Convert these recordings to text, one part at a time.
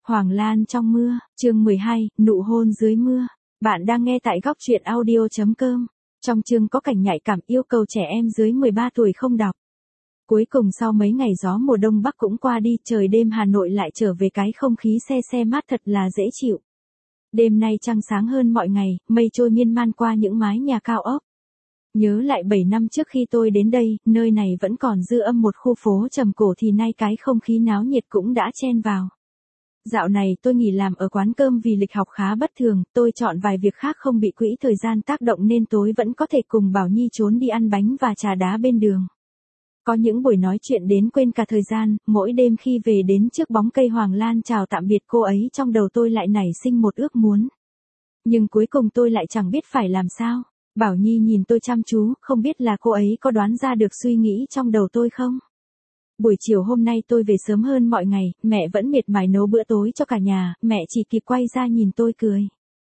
Hoàng Lan trong mưa, chương 12, nụ hôn dưới mưa. Bạn đang nghe tại góc truyện audio.com. Trong chương có cảnh nhạy cảm yêu cầu trẻ em dưới 13 tuổi không đọc. Cuối cùng sau mấy ngày gió mùa đông bắc cũng qua đi, trời đêm Hà Nội lại trở về cái không khí se se mát thật là dễ chịu. Đêm nay trăng sáng hơn mọi ngày, mây trôi miên man qua những mái nhà cao ốc. Nhớ lại 7 năm trước khi tôi đến đây, nơi này vẫn còn dư âm một khu phố trầm cổ thì nay cái không khí náo nhiệt cũng đã chen vào. Dạo này tôi nghỉ làm ở quán cơm vì lịch học khá bất thường, tôi chọn vài việc khác không bị quỹ thời gian tác động nên tối vẫn có thể cùng Bảo Nhi trốn đi ăn bánh và trà đá bên đường. Có những buổi nói chuyện đến quên cả thời gian, mỗi đêm khi về đến trước bóng cây Hoàng Lan chào tạm biệt cô ấy trong đầu tôi lại nảy sinh một ước muốn. Nhưng cuối cùng tôi lại chẳng biết phải làm sao. Bảo Nhi nhìn tôi chăm chú, không biết là cô ấy có đoán ra được suy nghĩ trong đầu tôi không? Buổi chiều hôm nay tôi về sớm hơn mọi ngày, mẹ vẫn miệt mài nấu bữa tối cho cả nhà, mẹ chỉ kịp quay ra nhìn tôi cười.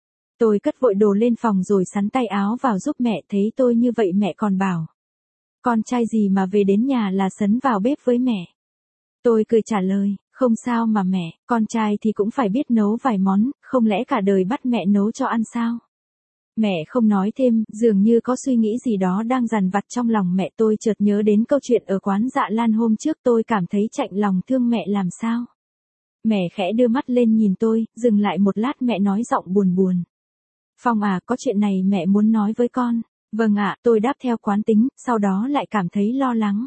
Tôi cất vội đồ lên phòng rồi sắn tay áo vào giúp mẹ, thấy tôi như vậy mẹ còn bảo. Con trai gì mà về đến nhà là sấn vào bếp với mẹ. Tôi cười trả lời, không sao mà mẹ, con trai thì cũng phải biết nấu vài món, không lẽ cả đời bắt mẹ nấu cho ăn sao? Mẹ không nói thêm, dường như có suy nghĩ gì đó đang dằn vặt trong lòng mẹ. Tôi chợt nhớ đến câu chuyện ở quán Dạ Lan hôm trước, tôi cảm thấy chạnh lòng thương mẹ làm sao. Mẹ khẽ đưa mắt lên nhìn tôi, dừng lại một lát mẹ nói giọng buồn buồn. Phong à, có chuyện này mẹ muốn nói với con. Vâng ạ, tôi đáp theo quán tính, sau đó lại cảm thấy lo lắng.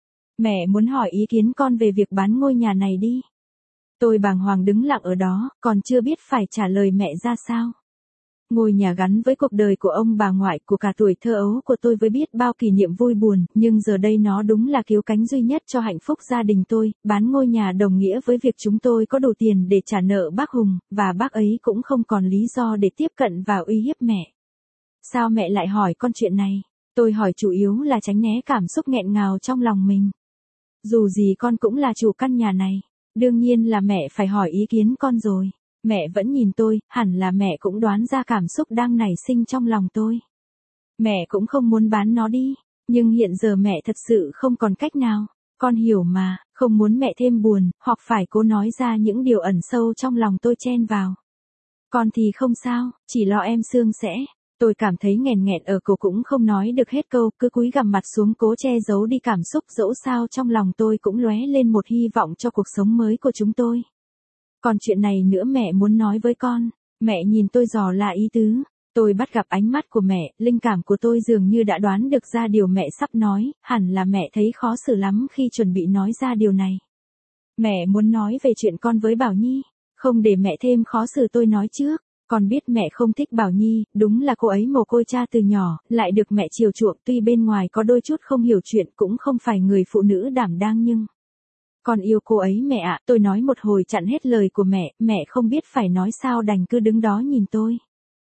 Mẹ muốn hỏi ý kiến con về việc bán ngôi nhà này đi. Tôi bàng hoàng đứng lặng ở đó, còn chưa biết phải trả lời mẹ ra sao. Ngôi nhà gắn với cuộc đời của ông bà ngoại, của cả tuổi thơ ấu của tôi với biết bao kỷ niệm vui buồn, nhưng giờ đây nó đúng là cứu cánh duy nhất cho hạnh phúc gia đình tôi. Bán ngôi nhà đồng nghĩa với việc chúng tôi có đủ tiền để trả nợ bác Hùng, và bác ấy cũng không còn lý do để tiếp cận và uy hiếp mẹ. Sao mẹ lại hỏi con chuyện này? Tôi hỏi chủ yếu là tránh né cảm xúc nghẹn ngào trong lòng mình. Dù gì con cũng là chủ căn nhà này, đương nhiên là mẹ phải hỏi ý kiến con rồi. Mẹ vẫn nhìn tôi, hẳn là mẹ cũng đoán ra cảm xúc đang nảy sinh trong lòng tôi. Mẹ cũng không muốn bán nó đi, nhưng hiện giờ mẹ thật sự không còn cách nào. Con hiểu mà, không muốn mẹ thêm buồn, hoặc phải cố nói ra những điều ẩn sâu trong lòng tôi chen vào. Con thì không sao, chỉ lo em Sương sẽ. Tôi cảm thấy nghẹn nghẹn ở cổ cũng không nói được hết câu, cứ cúi gằm mặt xuống cố che giấu đi cảm xúc, dẫu sao trong lòng tôi cũng lóe lên một hy vọng cho cuộc sống mới của chúng tôi. Còn chuyện này nữa mẹ muốn nói với con. Mẹ nhìn tôi dò la ý tứ. Tôi bắt gặp ánh mắt của mẹ, linh cảm của tôi dường như đã đoán được ra điều mẹ sắp nói, hẳn là mẹ thấy khó xử lắm khi chuẩn bị nói ra điều này. Mẹ muốn nói về chuyện con với Bảo Nhi, không để mẹ thêm khó xử tôi nói trước. Con biết mẹ không thích Bảo Nhi, đúng là cô ấy mồ côi cha từ nhỏ, lại được mẹ chiều chuộng, tuy bên ngoài có đôi chút không hiểu chuyện, cũng không phải người phụ nữ đảm đang nhưng... Con yêu cô ấy mẹ ạ, tôi nói một hồi chặn hết lời của mẹ không biết phải nói sao đành cứ đứng đó nhìn tôi.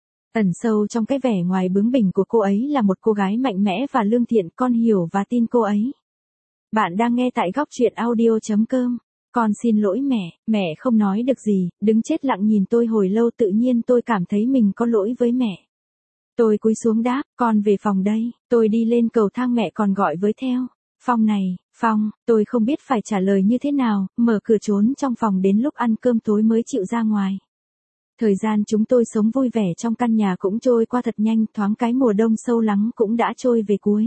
Ẩn sâu trong cái vẻ ngoài bướng bỉnh của cô ấy là một cô gái mạnh mẽ và lương thiện, con hiểu và tin cô ấy. Bạn đang nghe tại góc truyện audio.com. Con xin lỗi mẹ không nói được gì, đứng chết lặng nhìn tôi hồi lâu, tự nhiên tôi cảm thấy mình có lỗi với mẹ. Tôi cúi xuống đáp, con về phòng đây, tôi đi lên cầu thang mẹ còn gọi với theo. Phong này, Phong, tôi không biết phải trả lời như thế nào, mở cửa trốn trong phòng đến lúc ăn cơm tối mới chịu ra ngoài. Thời gian chúng tôi sống vui vẻ trong căn nhà cũng trôi qua thật nhanh, thoáng cái mùa đông sâu lắng cũng đã trôi về cuối.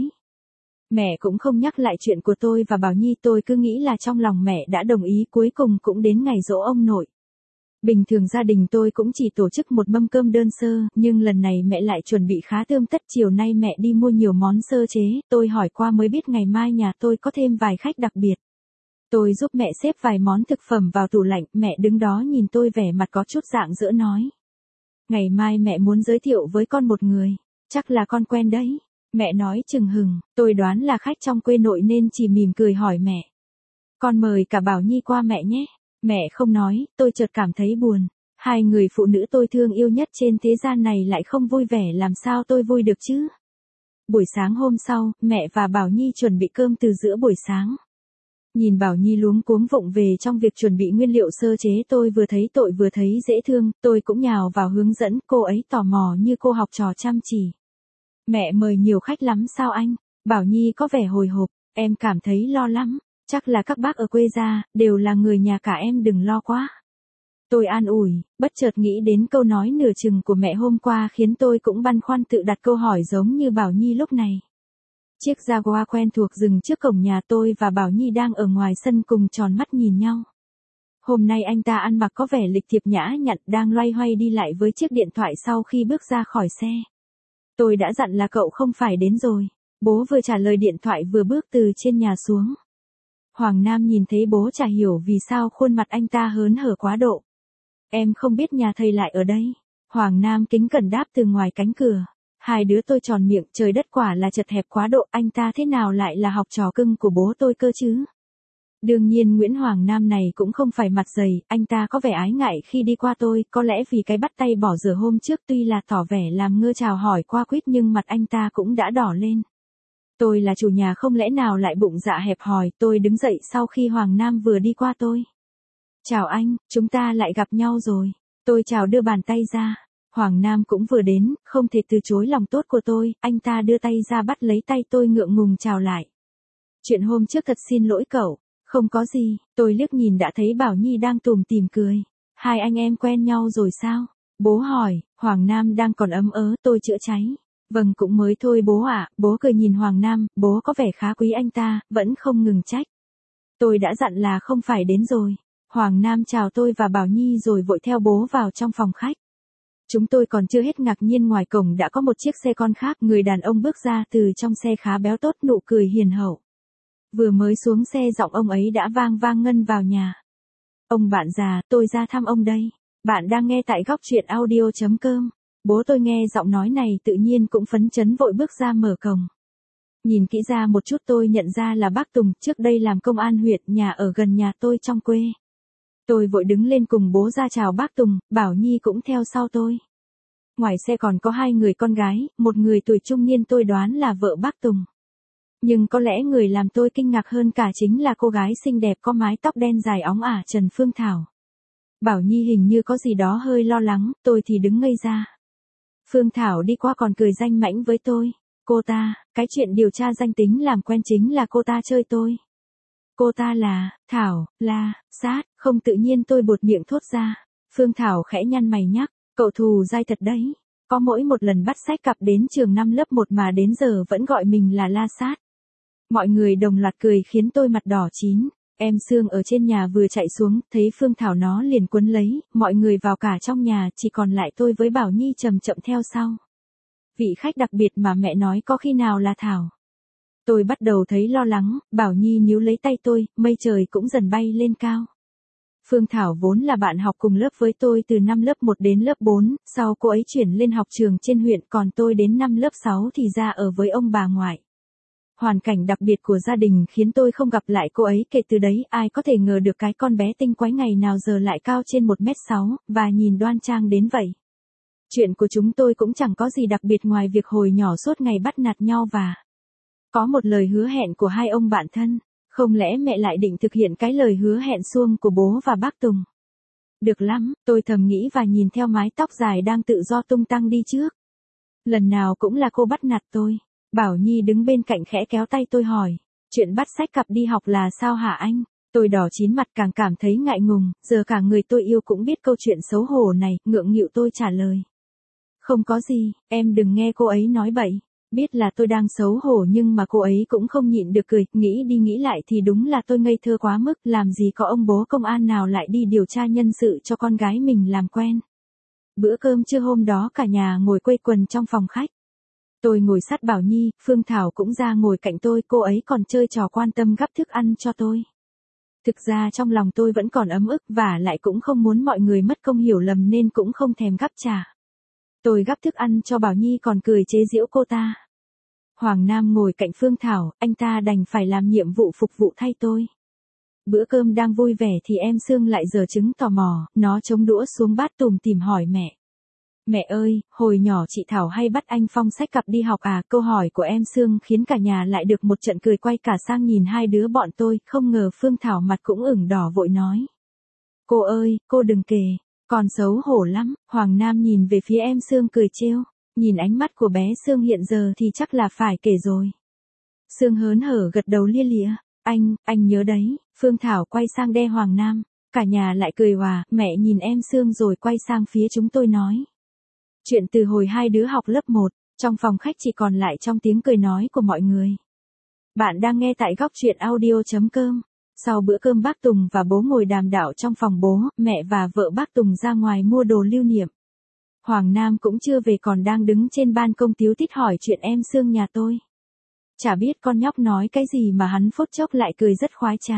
Mẹ cũng không nhắc lại chuyện của tôi và Bảo Nhi, tôi cứ nghĩ là trong lòng mẹ đã đồng ý, cuối cùng cũng đến ngày giỗ ông nội. Bình thường gia đình tôi cũng chỉ tổ chức một mâm cơm đơn sơ, nhưng lần này mẹ lại chuẩn bị khá tươm tất, chiều nay mẹ đi mua nhiều món sơ chế, tôi hỏi qua mới biết ngày mai nhà tôi có thêm vài khách đặc biệt. Tôi giúp mẹ xếp vài món thực phẩm vào tủ lạnh, mẹ đứng đó nhìn tôi vẻ mặt có chút rạng rỡ nói. Ngày mai mẹ muốn giới thiệu với con một người, chắc là con quen đấy. Mẹ nói chừng hừng, tôi đoán là khách trong quê nội nên chỉ mỉm cười hỏi mẹ. Con mời cả Bảo Nhi qua mẹ nhé. Mẹ không nói, tôi chợt cảm thấy buồn. Hai người phụ nữ tôi thương yêu nhất trên thế gian này lại không vui vẻ, làm sao tôi vui được chứ? Buổi sáng hôm sau, mẹ và Bảo Nhi chuẩn bị cơm từ giữa buổi sáng. Nhìn Bảo Nhi luống cuống vụng về trong việc chuẩn bị nguyên liệu sơ chế, tôi vừa thấy tội vừa thấy dễ thương, tôi cũng nhào vào hướng dẫn, cô ấy tò mò như cô học trò chăm chỉ. Mẹ mời nhiều khách lắm sao anh? Bảo Nhi có vẻ hồi hộp, em cảm thấy lo lắm. Chắc là các bác ở quê ra, đều là người nhà cả, em đừng lo quá. Tôi an ủi, bất chợt nghĩ đến câu nói nửa chừng của mẹ hôm qua khiến tôi cũng băn khoăn tự đặt câu hỏi giống như Bảo Nhi lúc này. Chiếc Jaguar quen thuộc dừng trước cổng nhà tôi và Bảo Nhi đang ở ngoài sân cùng tròn mắt nhìn nhau. Hôm nay anh ta ăn mặc có vẻ lịch thiệp nhã nhặn, đang loay hoay đi lại với chiếc điện thoại sau khi bước ra khỏi xe. Tôi đã dặn là cậu không phải đến rồi. Bố vừa trả lời điện thoại vừa bước từ trên nhà xuống. Hoàng Nam nhìn thấy bố chả hiểu vì sao khuôn mặt anh ta hớn hở quá độ. Em không biết nhà thầy lại ở đây. Hoàng Nam kính cẩn đáp từ ngoài cánh cửa. Hai đứa tôi tròn miệng, trời đất quả là chật hẹp quá độ, anh ta thế nào lại là học trò cưng của bố tôi cơ chứ? Đương nhiên Nguyễn Hoàng Nam này cũng không phải mặt dày, anh ta có vẻ ái ngại khi đi qua tôi, có lẽ vì cái bắt tay bỏ giờ hôm trước tuy là tỏ vẻ làm ngơ chào hỏi qua quýt nhưng mặt anh ta cũng đã đỏ lên. Tôi là chủ nhà không lẽ nào lại bụng dạ hẹp hòi, tôi đứng dậy sau khi Hoàng Nam vừa đi qua tôi. Chào anh, chúng ta lại gặp nhau rồi. Tôi chào đưa bàn tay ra. Hoàng Nam cũng vừa đến, không thể từ chối lòng tốt của tôi, anh ta đưa tay ra bắt lấy tay tôi ngượng ngùng chào lại. Chuyện hôm trước thật xin lỗi cậu. Không có gì, tôi liếc nhìn đã thấy Bảo Nhi đang tủm tỉm cười. Hai anh em quen nhau rồi sao? Bố hỏi, Hoàng Nam đang còn ấm ớ, tôi chữa cháy. Vâng cũng mới thôi bố ạ, bố cười nhìn Hoàng Nam, bố có vẻ khá quý anh ta, vẫn không ngừng trách. Tôi đã dặn là không phải đến rồi. Hoàng Nam chào tôi và Bảo Nhi rồi vội theo bố vào trong phòng khách. Chúng tôi còn chưa hết ngạc nhiên ngoài cổng đã có một chiếc xe con khác, người đàn ông bước ra từ trong xe khá béo tốt, nụ cười hiền hậu. Vừa mới xuống xe giọng ông ấy đã vang vang ngân vào nhà. Ông bạn già, tôi ra thăm ông đây. Bạn đang nghe tại góc truyện audio.com. Bố tôi nghe giọng nói này tự nhiên cũng phấn chấn vội bước ra mở cổng. Nhìn kỹ ra một chút tôi nhận ra là bác Tùng, trước đây làm công an huyện, nhà ở gần nhà tôi trong quê. Tôi vội đứng lên cùng bố ra chào bác Tùng, Bảo Nhi cũng theo sau tôi. Ngoài xe còn có hai người con gái, một người tuổi trung niên tôi đoán là vợ bác Tùng. Nhưng có lẽ người làm tôi kinh ngạc hơn cả chính là cô gái xinh đẹp có mái tóc đen dài óng ả Trần Phương Thảo. Bảo Nhi hình như có gì đó hơi lo lắng, tôi thì đứng ngây ra. Phương Thảo đi qua còn cười danh mãnh với tôi. Cô ta, cái chuyện điều tra danh tính làm quen chính là cô ta chơi tôi. Cô ta là, Thảo, là, Sát, không tự nhiên tôi buột miệng thốt ra. Phương Thảo khẽ nhăn mày nhắc, cậu thù dai thật đấy. Có mỗi một lần bắt sách cặp đến trường năm lớp 1 mà đến giờ vẫn gọi mình là La Sát. Mọi người đồng loạt cười khiến tôi mặt đỏ chín. Em Sương ở trên nhà vừa chạy xuống, thấy Phương Thảo nó liền quấn lấy, mọi người vào cả trong nhà, chỉ còn lại tôi với Bảo Nhi chậm chậm theo sau. Vị khách đặc biệt mà mẹ nói có khi nào là Thảo. Tôi bắt đầu thấy lo lắng, Bảo Nhi níu lấy tay tôi, mây trời cũng dần bay lên cao. Phương Thảo vốn là bạn học cùng lớp với tôi từ năm lớp 1 đến lớp 4, sau cô ấy chuyển lên học trường trên huyện, còn tôi đến năm lớp 6 thì ra ở với ông bà ngoại. Hoàn cảnh đặc biệt của gia đình khiến tôi không gặp lại cô ấy kể từ đấy, ai có thể ngờ được cái con bé tinh quái ngày nào giờ lại cao trên 1m6, và nhìn đoan trang đến vậy. Chuyện của chúng tôi cũng chẳng có gì đặc biệt ngoài việc hồi nhỏ suốt ngày bắt nạt nhau và có một lời hứa hẹn của hai ông bạn thân. Không lẽ mẹ lại định thực hiện cái lời hứa hẹn suông của bố và bác Tùng? Được lắm, tôi thầm nghĩ và nhìn theo mái tóc dài đang tự do tung tăng đi trước. Lần nào cũng là cô bắt nạt tôi. Bảo Nhi đứng bên cạnh khẽ kéo tay tôi hỏi, chuyện bắt sách cặp đi học là sao hả anh? Tôi đỏ chín mặt càng cảm thấy ngại ngùng, giờ cả người tôi yêu cũng biết câu chuyện xấu hổ này, ngượng nghịu tôi trả lời. Không có gì, em đừng nghe cô ấy nói bậy. Biết là tôi đang xấu hổ nhưng mà cô ấy cũng không nhịn được cười, nghĩ đi nghĩ lại thì đúng là tôi ngây thơ quá mức, làm gì có ông bố công an nào lại đi điều tra nhân sự cho con gái mình làm quen. Bữa cơm trưa hôm đó cả nhà ngồi quây quần trong phòng khách. Tôi ngồi sát Bảo Nhi, Phương Thảo cũng ra ngồi cạnh tôi, cô ấy còn chơi trò quan tâm gắp thức ăn cho tôi. Thực ra trong lòng tôi vẫn còn ấm ức và lại cũng không muốn mọi người mất công hiểu lầm nên cũng không thèm gắp trả. Tôi gắp thức ăn cho Bảo Nhi còn cười chế giễu cô ta. Hoàng Nam ngồi cạnh Phương Thảo, anh ta đành phải làm nhiệm vụ phục vụ thay tôi. Bữa cơm đang vui vẻ thì em Sương lại giở trứng tò mò, nó chống đũa xuống bát tủm tỉm hỏi mẹ. Mẹ ơi, hồi nhỏ chị Thảo hay bắt anh Phong xách cặp đi học à? Câu hỏi của em Sương khiến cả nhà lại được một trận cười, quay cả sang nhìn hai đứa bọn tôi, không ngờ Phương Thảo mặt cũng ửng đỏ vội nói. Cô ơi, cô đừng kể, còn xấu hổ lắm. Hoàng Nam nhìn về phía em Sương cười trêu, nhìn ánh mắt của bé Sương hiện giờ thì chắc là phải kể rồi. Sương hớn hở gật đầu lia lịa, anh nhớ đấy. Phương Thảo quay sang đe Hoàng Nam. Cả nhà lại cười hòa, mẹ nhìn em Sương rồi quay sang phía chúng tôi nói. Chuyện từ hồi hai đứa học lớp 1, trong phòng khách chỉ còn lại trong tiếng cười nói của mọi người. Bạn đang nghe tại góc truyện audio.com. Sau bữa cơm bác Tùng và bố ngồi đàm đạo trong phòng bố, mẹ và vợ bác Tùng ra ngoài mua đồ lưu niệm. Hoàng Nam cũng chưa về còn đang đứng trên ban công tíu tít hỏi chuyện em Sương nhà tôi. Chả biết con nhóc nói cái gì mà hắn phút chốc lại cười rất khoái trá.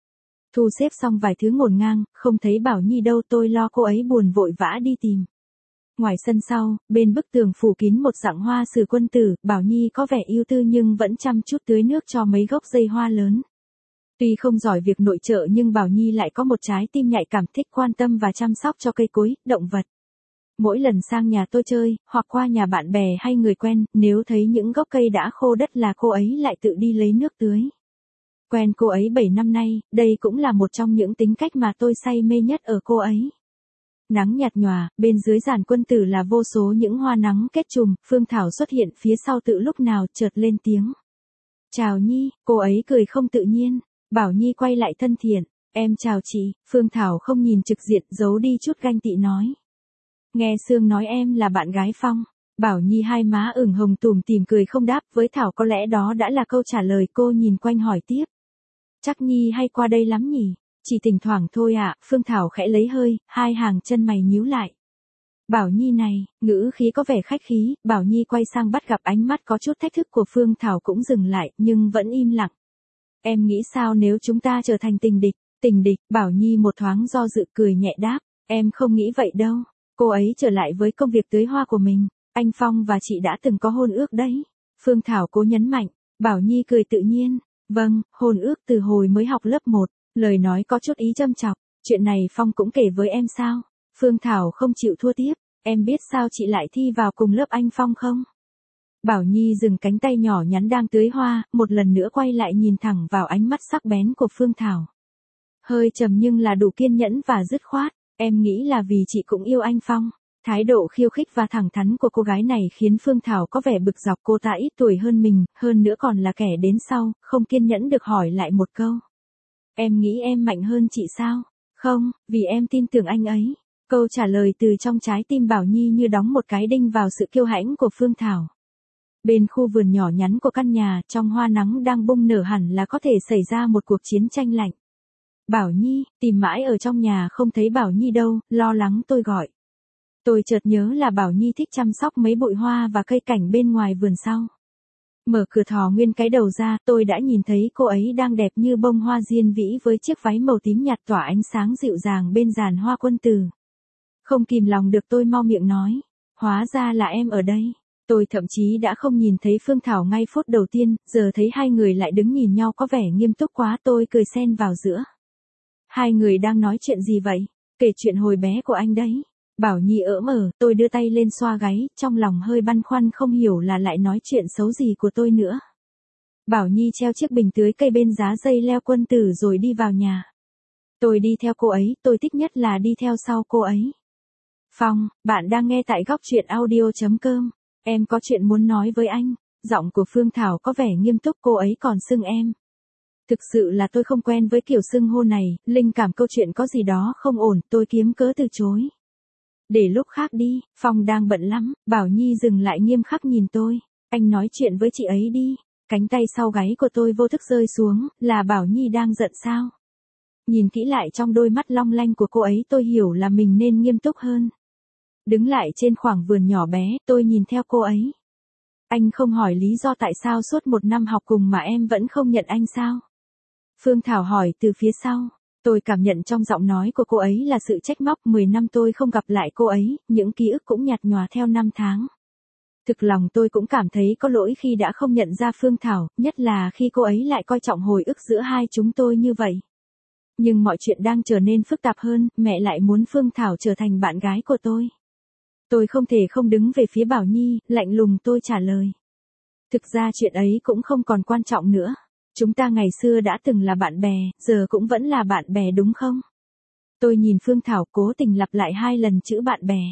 Thu xếp xong vài thứ ngổn ngang, không thấy Bảo Nhi đâu, tôi lo cô ấy buồn vội vã đi tìm. Ngoài sân sau, bên bức tường phủ kín một dạng hoa sử quân tử, Bảo Nhi có vẻ ưu tư nhưng vẫn chăm chút tưới nước cho mấy gốc dây hoa lớn. Tuy không giỏi việc nội trợ nhưng Bảo Nhi lại có một trái tim nhạy cảm, thích quan tâm và chăm sóc cho cây cối, động vật. Mỗi lần sang nhà tôi chơi, hoặc qua nhà bạn bè hay người quen, nếu thấy những gốc cây đã khô đất là cô ấy lại tự đi lấy nước tưới. Quen cô ấy 7 năm nay, đây cũng là một trong những tính cách mà tôi say mê nhất ở cô ấy. Nắng nhạt nhòa, bên dưới giàn quân tử là vô số những hoa nắng kết chùm, Phương Thảo xuất hiện phía sau tự lúc nào chợt lên tiếng. Chào Nhi, cô ấy cười không tự nhiên, Bảo Nhi quay lại thân thiện, em chào chị, Phương Thảo không nhìn trực diện, giấu đi chút ganh tị nói. Nghe Sương nói em là bạn gái Phong. Bảo Nhi hai má ửng hồng tủm tỉm cười không đáp, với Thảo có lẽ đó đã là câu trả lời, cô nhìn quanh hỏi tiếp. Chắc Nhi hay qua đây lắm nhỉ? Chỉ thỉnh thoảng thôi ạ, Phương Thảo khẽ lấy hơi, hai hàng chân mày nhíu lại. Bảo Nhi này, ngữ khí có vẻ khách khí, Bảo Nhi quay sang bắt gặp ánh mắt có chút thách thức của Phương Thảo cũng dừng lại, nhưng vẫn im lặng. Em nghĩ sao nếu chúng ta trở thành tình địch? Tình địch, Bảo Nhi một thoáng do dự cười nhẹ đáp, em không nghĩ vậy đâu. Cô ấy trở lại với công việc tưới hoa của mình, anh Phong và chị đã từng có hôn ước đấy. Phương Thảo cố nhấn mạnh, Bảo Nhi cười tự nhiên, vâng, hôn ước từ hồi mới học lớp 1, lời nói có chút ý châm chọc, chuyện này Phong cũng kể với em sao? Phương Thảo không chịu thua tiếp, em biết sao chị lại thi vào cùng lớp anh Phong không? Bảo Nhi dừng cánh tay nhỏ nhắn đang tưới hoa, một lần nữa quay lại nhìn thẳng vào ánh mắt sắc bén của Phương Thảo. Hơi trầm nhưng là đủ kiên nhẫn và dứt khoát. Em nghĩ là vì chị cũng yêu anh Phong. Thái độ khiêu khích và thẳng thắn của cô gái này khiến Phương Thảo có vẻ bực dọc, cô ta ít tuổi hơn mình, hơn nữa còn là kẻ đến sau, không kiên nhẫn được hỏi lại một câu. Em nghĩ em mạnh hơn chị sao? Không, vì em tin tưởng anh ấy. Câu trả lời từ trong trái tim Bảo Nhi như đóng một cái đinh vào sự kiêu hãnh của Phương Thảo. Bên khu vườn nhỏ nhắn của căn nhà, trong hoa nắng đang bung nở hẳn là có thể xảy ra một cuộc chiến tranh lạnh. Bảo Nhi, tìm mãi ở trong nhà không thấy Bảo Nhi đâu, lo lắng tôi gọi. Tôi chợt nhớ là Bảo Nhi thích chăm sóc mấy bụi hoa và cây cảnh bên ngoài vườn sau. Mở cửa thò nguyên cái đầu ra, tôi đã nhìn thấy cô ấy đang đẹp như bông hoa diên vĩ với chiếc váy màu tím nhạt tỏa ánh sáng dịu dàng bên giàn hoa quân tử. Không kìm lòng được tôi mau miệng nói, hóa ra là em ở đây. Tôi thậm chí đã không nhìn thấy Phương Thảo ngay phút đầu tiên, giờ thấy hai người lại đứng nhìn nhau có vẻ nghiêm túc quá, tôi cười xen vào giữa. Hai người đang nói chuyện gì vậy? Kể chuyện hồi bé của anh đấy. Bảo Nhi ỡm ở, tôi đưa tay lên xoa gáy, trong lòng hơi băn khoăn không hiểu là lại nói chuyện xấu gì của tôi nữa. Bảo Nhi treo chiếc bình tưới cây bên giá dây leo quân tử rồi đi vào nhà. Tôi đi theo cô ấy, tôi thích nhất là đi theo sau cô ấy. Phong, bạn đang nghe tại góc truyện audio.com. Em có chuyện muốn nói với anh. Giọng của Phương Thảo có vẻ nghiêm túc, cô ấy còn xưng em. Thực sự là tôi không quen với kiểu xưng hô này, linh cảm câu chuyện có gì đó không ổn, tôi kiếm cớ từ chối. Để lúc khác đi, Phong đang bận lắm, Bảo Nhi dừng lại nghiêm khắc nhìn tôi. Anh nói chuyện với chị ấy đi. Cánh tay sau gáy của tôi vô thức rơi xuống, là Bảo Nhi đang giận sao? Nhìn kỹ lại trong đôi mắt long lanh của cô ấy tôi hiểu là mình nên nghiêm túc hơn. Đứng lại trên khoảng vườn nhỏ bé, tôi nhìn theo cô ấy. Anh không hỏi lý do tại sao suốt một năm học cùng mà em vẫn không nhận anh sao? Phương Thảo hỏi từ phía sau. Tôi cảm nhận trong giọng nói của cô ấy là sự trách móc, 10 năm tôi không gặp lại cô ấy, những ký ức cũng nhạt nhòa theo năm tháng. Thực lòng tôi cũng cảm thấy có lỗi khi đã không nhận ra Phương Thảo, nhất là khi cô ấy lại coi trọng hồi ức giữa hai chúng tôi như vậy. Nhưng mọi chuyện đang trở nên phức tạp hơn, mẹ lại muốn Phương Thảo trở thành bạn gái của tôi. Tôi không thể không đứng về phía Bảo Nhi, lạnh lùng tôi trả lời. Thực ra chuyện ấy cũng không còn quan trọng nữa. Chúng ta ngày xưa đã từng là bạn bè, giờ cũng vẫn là bạn bè đúng không? Tôi nhìn Phương Thảo cố tình lặp lại 2 lần chữ bạn bè.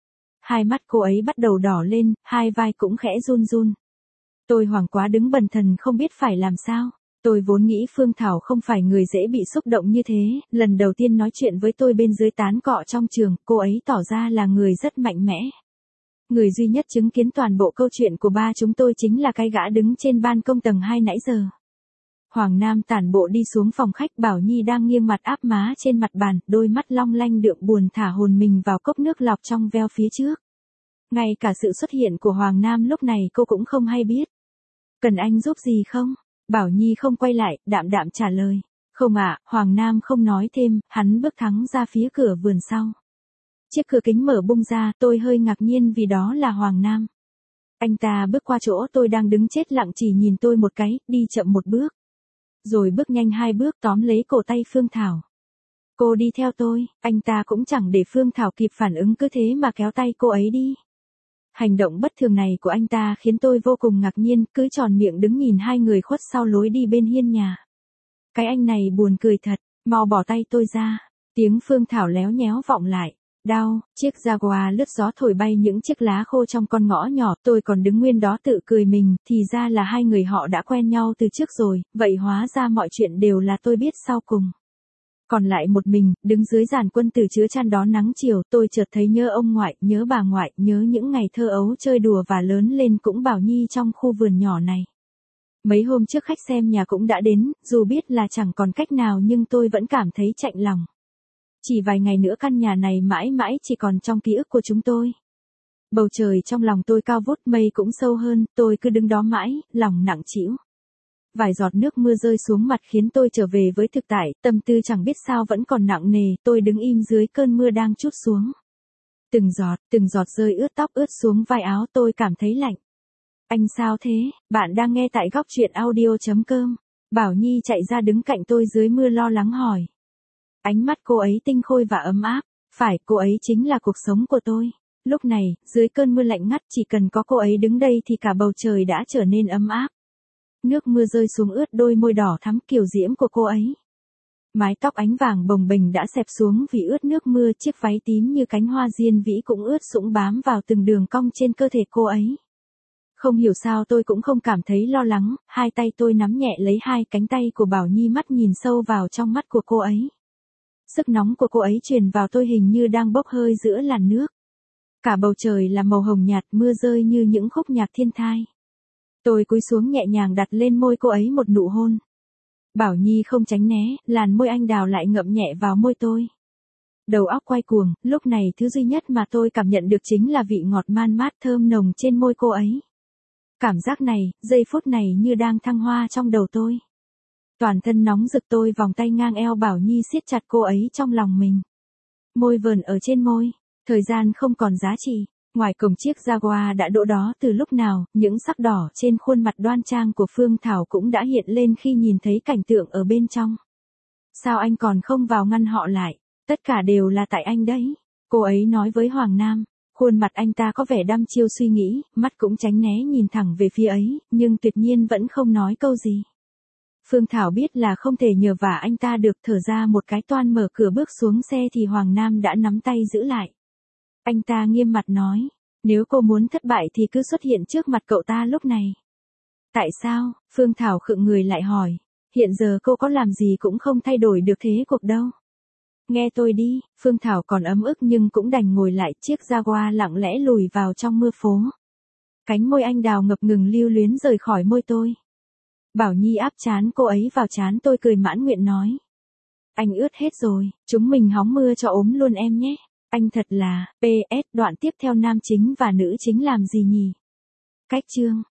Hai mắt cô ấy bắt đầu đỏ lên, hai vai cũng khẽ run run. Tôi hoảng quá đứng bần thần không biết phải làm sao. Tôi vốn nghĩ Phương Thảo không phải người dễ bị xúc động như thế, lần đầu tiên nói chuyện với tôi bên dưới tán cọ trong trường, cô ấy tỏ ra là người rất mạnh mẽ. Người duy nhất chứng kiến toàn bộ câu chuyện của ba chúng tôi chính là cái gã đứng trên ban công tầng 2 nãy giờ. Hoàng Nam tản bộ đi xuống phòng khách, Bảo Nhi đang nghiêng mặt áp má trên mặt bàn, đôi mắt long lanh đượm buồn thả hồn mình vào cốc nước lọc trong veo phía trước. Ngay cả sự xuất hiện của Hoàng Nam lúc này cô cũng không hay biết. Cần anh giúp gì không? Bảo Nhi không quay lại, đạm đạm trả lời. Không ạ, Hoàng Nam không nói thêm, hắn bước thẳng ra phía cửa vườn sau. Chiếc cửa kính mở bung ra, tôi hơi ngạc nhiên vì đó là Hoàng Nam. Anh ta bước qua chỗ tôi đang đứng chết lặng, chỉ nhìn tôi một cái, đi chậm một bước. Rồi bước nhanh 2 bước tóm lấy cổ tay Phương Thảo. Cô đi theo tôi, anh ta cũng chẳng để Phương Thảo kịp phản ứng cứ thế mà kéo tay cô ấy đi. Hành động bất thường này của anh ta khiến tôi vô cùng ngạc nhiên, cứ tròn miệng đứng nhìn hai người khuất sau lối đi bên hiên nhà. Cái anh này buồn cười thật, mau bỏ tay tôi ra. Tiếng Phương Thảo léo nhéo vọng lại. Đau, chiếc Jaguar lướt gió thổi bay những chiếc lá khô trong con ngõ nhỏ, tôi còn đứng nguyên đó tự cười mình, thì ra là hai người họ đã quen nhau từ trước rồi, vậy hóa ra mọi chuyện đều là tôi biết sau cùng. Còn lại một mình, đứng dưới giàn quân tử chứa chan đón nắng chiều, tôi chợt thấy nhớ ông ngoại, nhớ bà ngoại, nhớ những ngày thơ ấu chơi đùa và lớn lên cũng Bảo Nhi trong khu vườn nhỏ này. Mấy hôm trước khách xem nhà cũng đã đến, dù biết là chẳng còn cách nào nhưng tôi vẫn cảm thấy chạnh lòng. Chỉ vài ngày nữa căn nhà này mãi mãi chỉ còn trong ký ức của chúng tôi. Bầu trời trong lòng tôi cao vút, mây cũng sâu hơn, tôi cứ đứng đó mãi, lòng nặng trĩu. Vài giọt nước mưa rơi xuống mặt khiến tôi trở về với thực tại, tâm tư chẳng biết sao vẫn còn nặng nề, tôi đứng im dưới cơn mưa đang trút xuống. Từng giọt rơi ướt tóc ướt xuống vai áo, tôi cảm thấy lạnh. Anh sao thế? Bạn đang nghe tại góc truyện audio.com. Bảo Nhi chạy ra đứng cạnh tôi dưới mưa lo lắng hỏi. Ánh mắt cô ấy tinh khôi và ấm áp. Phải, cô ấy chính là cuộc sống của tôi. Lúc này, dưới cơn mưa lạnh ngắt, chỉ cần có cô ấy đứng đây thì cả bầu trời đã trở nên ấm áp. Nước mưa rơi xuống ướt đôi môi đỏ thắm kiều diễm của cô ấy. Mái tóc ánh vàng bồng bềnh đã xẹp xuống vì ướt nước mưa, chiếc váy tím như cánh hoa diên vĩ cũng ướt sũng bám vào từng đường cong trên cơ thể cô ấy. Không hiểu sao tôi cũng không cảm thấy lo lắng, hai tay tôi nắm nhẹ lấy hai cánh tay của Bảo Nhi, mắt nhìn sâu vào trong mắt của cô ấy. Sức nóng của cô ấy truyền vào tôi hình như đang bốc hơi giữa làn nước. Cả bầu trời là màu hồng nhạt, mưa rơi như những khúc nhạc thiên thai. Tôi cúi xuống nhẹ nhàng đặt lên môi cô ấy một nụ hôn. Bảo Nhi không tránh né, làn môi anh đào lại ngậm nhẹ vào môi tôi. Đầu óc quay cuồng, lúc này thứ duy nhất mà tôi cảm nhận được chính là vị ngọt man mát thơm nồng trên môi cô ấy. Cảm giác này, giây phút này như đang thăng hoa trong đầu tôi. Toàn thân nóng rực, tôi vòng tay ngang eo Bảo Nhi siết chặt cô ấy trong lòng mình. Môi vờn ở trên môi, thời gian không còn giá trị. Ngoài cổng chiếc Jaguar đã đỗ đó từ lúc nào, những sắc đỏ trên khuôn mặt đoan trang của Phương Thảo cũng đã hiện lên khi nhìn thấy cảnh tượng ở bên trong. Sao anh còn không vào ngăn họ lại? Tất cả đều là tại anh đấy. Cô ấy nói với Hoàng Nam. Khuôn mặt anh ta có vẻ đăm chiêu suy nghĩ, mắt cũng tránh né nhìn thẳng về phía ấy, nhưng tuyệt nhiên vẫn không nói câu gì. Phương Thảo biết là không thể nhờ vả anh ta được, thở ra một cái toan mở cửa bước xuống xe thì Hoàng Nam đã nắm tay giữ lại. Anh ta nghiêm mặt nói, nếu cô muốn thất bại thì cứ xuất hiện trước mặt cậu ta lúc này. Tại sao? Phương Thảo khựng người lại hỏi, hiện giờ cô có làm gì cũng không thay đổi được thế cuộc đâu. Nghe tôi đi, Phương Thảo còn ấm ức nhưng cũng đành ngồi lại, chiếc Jaguar lặng lẽ lùi vào trong mưa phố. Cánh môi anh đào ngập ngừng lưu luyến rời khỏi môi tôi. Bảo Nhi áp trán cô ấy vào trán tôi, cười mãn nguyện nói. Anh ướt hết rồi, chúng mình hóng mưa cho ốm luôn em nhé. Anh thật là, PS, đoạn tiếp theo nam chính và nữ chính làm gì nhỉ? Cách chương.